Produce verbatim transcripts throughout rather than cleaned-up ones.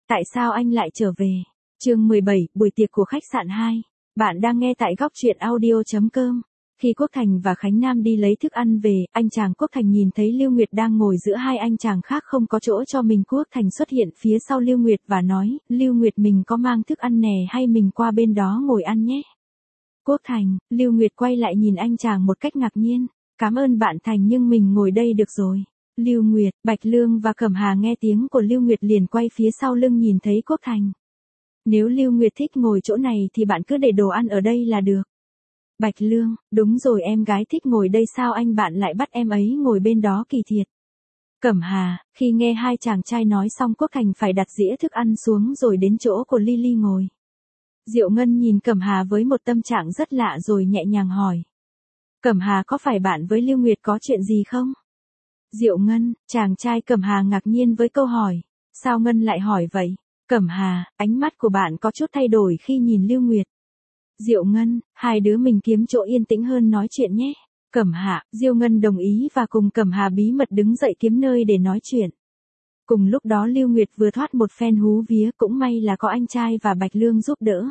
tại sao anh lại trở về? Chương mười bảy, buổi tiệc của khách sạn hai. Bạn đang nghe tại góc truyện audio chấm com. Khi Quốc Thành và Khánh Nam đi lấy thức ăn về, anh chàng Quốc Thành nhìn thấy Lưu Nguyệt đang ngồi giữa hai anh chàng khác không có chỗ cho mình. Quốc Thành xuất hiện phía sau Lưu Nguyệt và nói, Lưu Nguyệt mình có mang thức ăn nè hay mình qua bên đó ngồi ăn nhé? Quốc Thành, Lưu Nguyệt quay lại nhìn anh chàng một cách ngạc nhiên. Cảm ơn bạn Thành nhưng mình ngồi đây được rồi. Lưu Nguyệt, Bạch Lương và Cẩm Hà nghe tiếng của Lưu Nguyệt liền quay phía sau lưng nhìn thấy Quốc Thành. Nếu Lưu Nguyệt thích ngồi chỗ này thì bạn cứ để đồ ăn ở đây là được. Bạch Lương, đúng rồi em gái thích ngồi đây sao anh bạn lại bắt em ấy ngồi bên đó kỳ thiệt. Cẩm Hà, khi nghe hai chàng trai nói xong Quốc Thành phải đặt dĩa thức ăn xuống rồi đến chỗ của Lily ngồi. Diệu Ngân nhìn Cẩm Hà với một tâm trạng rất lạ rồi nhẹ nhàng hỏi. Cẩm Hà có phải bạn với Lưu Nguyệt có chuyện gì không? Diệu Ngân, chàng trai Cẩm Hà ngạc nhiên với câu hỏi. Sao Ngân lại hỏi vậy? Cẩm Hà, ánh mắt của bạn có chút thay đổi khi nhìn Lưu Nguyệt. Diệu Ngân, hai đứa mình kiếm chỗ yên tĩnh hơn nói chuyện nhé. Cẩm Hà, Diệu Ngân đồng ý và cùng Cẩm Hà bí mật đứng dậy kiếm nơi để nói chuyện. Cùng lúc đó Lưu Nguyệt vừa thoát một phen hú vía, cũng may là có anh trai và Bạch Lương giúp đỡ.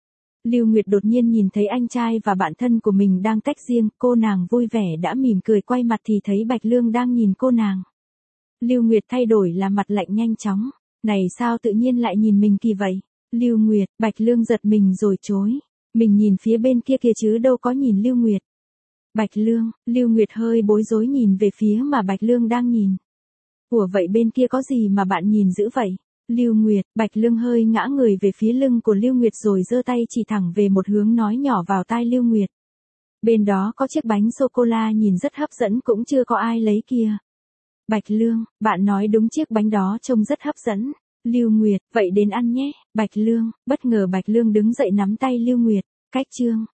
Lưu Nguyệt đột nhiên nhìn thấy anh trai và bạn thân của mình đang tách riêng, cô nàng vui vẻ đã mỉm cười quay mặt thì thấy Bạch Lương đang nhìn cô nàng. Lưu Nguyệt thay đổi là mặt lạnh nhanh chóng. Này sao tự nhiên lại nhìn mình kỳ vậy? Lưu Nguyệt, Bạch Lương giật mình rồi chối. Mình nhìn phía bên kia kia chứ đâu có nhìn Lưu Nguyệt. Bạch Lương, Lưu Nguyệt hơi bối rối nhìn về phía mà Bạch Lương đang nhìn. Ủa vậy bên kia có gì mà bạn nhìn dữ vậy? Lưu Nguyệt, Bạch Lương hơi ngã người về phía lưng của Lưu Nguyệt rồi giơ tay chỉ thẳng về một hướng nói nhỏ vào tai Lưu Nguyệt. Bên đó có chiếc bánh sô-cô-la nhìn rất hấp dẫn cũng chưa có ai lấy kia. Bạch Lương, bạn nói đúng chiếc bánh đó trông rất hấp dẫn. Lưu Nguyệt, vậy đến ăn nhé. Bạch Lương, bất ngờ Bạch Lương đứng dậy nắm tay Lưu Nguyệt. Cách chương,